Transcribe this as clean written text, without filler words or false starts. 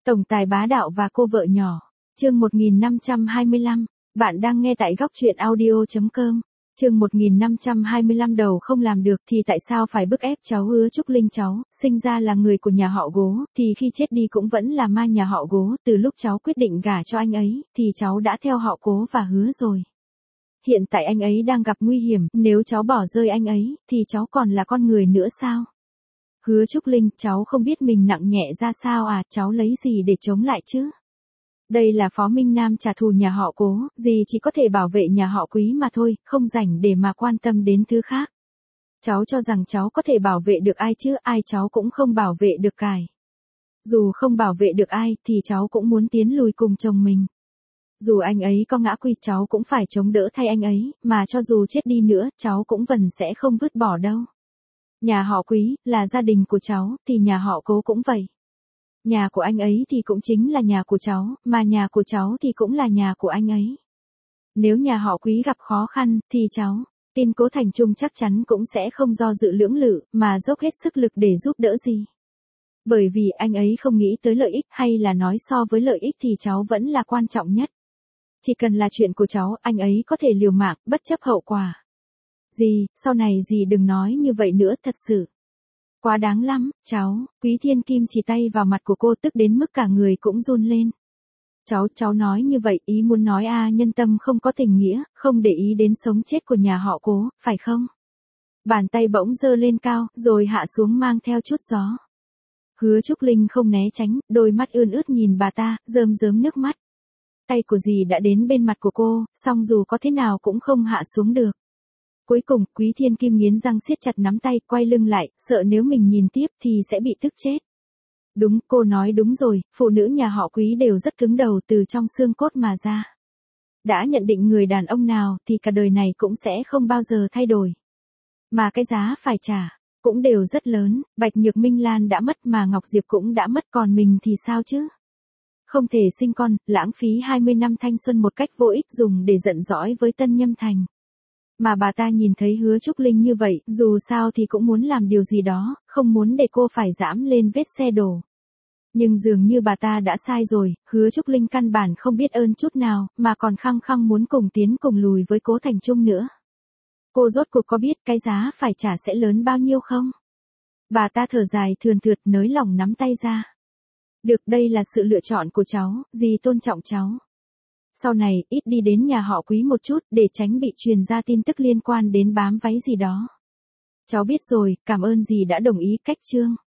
Tổng tài bá đạo và cô vợ nhỏ. Chương 1525. Bạn đang nghe tại góc truyện audio.com. Chương 1525 đầu không làm được thì tại sao phải bức ép cháu Hứa Trúc Linh cháu, sinh ra là người của nhà họ Gố, thì khi chết đi cũng vẫn là ma nhà họ Gố, từ lúc cháu quyết định gả cho anh ấy, thì cháu đã theo họ Cố và Hứa rồi. Hiện tại anh ấy đang gặp nguy hiểm, nếu cháu bỏ rơi anh ấy, thì cháu còn là con người nữa sao? Hứa Trúc Linh, cháu không biết mình nặng nhẹ ra sao à, cháu lấy gì để chống lại chứ? Đây là Phó Minh Nam trả thù nhà họ Cố, dì chỉ có thể bảo vệ nhà họ Quý mà thôi, không rảnh để mà quan tâm đến thứ khác. Cháu cho rằng cháu có thể bảo vệ được ai chứ, ai cháu cũng không bảo vệ được cải. Dù không bảo vệ được ai, thì cháu cũng muốn tiến lùi cùng chồng mình. Dù anh ấy có ngã quỵ cháu cũng phải chống đỡ thay anh ấy, mà cho dù chết đi nữa, cháu cũng vẫn sẽ không vứt bỏ đâu. Nhà họ Quý, là gia đình của cháu, thì nhà họ Cố cũng vậy. Nhà của anh ấy thì cũng chính là nhà của cháu, mà nhà của cháu thì cũng là nhà của anh ấy. Nếu nhà họ Quý gặp khó khăn, thì cháu, tin Cố Thành Trung chắc chắn cũng sẽ không do dự lưỡng lự, mà dốc hết sức lực để giúp đỡ gì. Bởi vì anh ấy không nghĩ tới lợi ích, hay là nói so với lợi ích thì cháu vẫn là quan trọng nhất. Chỉ cần là chuyện của cháu, anh ấy có thể liều mạng, bất chấp hậu quả. Dì, sau này dì đừng nói như vậy nữa, thật sự. Quá đáng lắm, cháu. Quý Thiên Kim chỉ tay vào mặt của cô, tức đến mức cả người cũng run lên. Cháu nói như vậy, ý muốn nói nhân tâm không có tình nghĩa, không để ý đến sống chết của nhà họ Cố, phải không? Bàn tay bỗng giơ lên cao, rồi hạ xuống mang theo chút gió. Hứa Trúc Linh không né tránh, đôi mắt ươn ướt nhìn bà ta, rơm rớm nước mắt. Tay của dì đã đến bên mặt của cô, song dù có thế nào cũng không hạ xuống được. Cuối cùng, Quý Thiên Kim nghiến răng siết chặt nắm tay, quay lưng lại, sợ nếu mình nhìn tiếp thì sẽ bị tức chết. Đúng, cô nói đúng rồi, phụ nữ nhà họ Quý đều rất cứng đầu từ trong xương cốt mà ra. Đã nhận định người đàn ông nào thì cả đời này cũng sẽ không bao giờ thay đổi. Mà cái giá phải trả, cũng đều rất lớn, Bạch Nhược Minh Lan đã mất mà Ngọc Diệp cũng đã mất, còn mình thì sao chứ? Không thể sinh con, lãng phí 20 năm thanh xuân một cách vô ích dùng để giận dõi với Tân Nhâm Thành. Mà bà ta nhìn thấy Hứa Trúc Linh như vậy, dù sao thì cũng muốn làm điều gì đó, không muốn để cô phải dẫm lên vết xe đổ. Nhưng dường như bà ta đã sai rồi, Hứa Trúc Linh căn bản không biết ơn chút nào, mà còn khăng khăng muốn cùng tiến cùng lùi với Cố Thành Trung nữa. Cô rốt cuộc có biết cái giá phải trả sẽ lớn bao nhiêu không? Bà ta thở dài thườn thượt, nới lỏng nắm tay ra. Được, đây là sự lựa chọn của cháu, dì tôn trọng cháu. Sau này, ít đi đến nhà họ Quý một chút, để tránh bị truyền ra tin tức liên quan đến bám váy gì đó. Cháu biết rồi, cảm ơn dì đã đồng ý cách chương.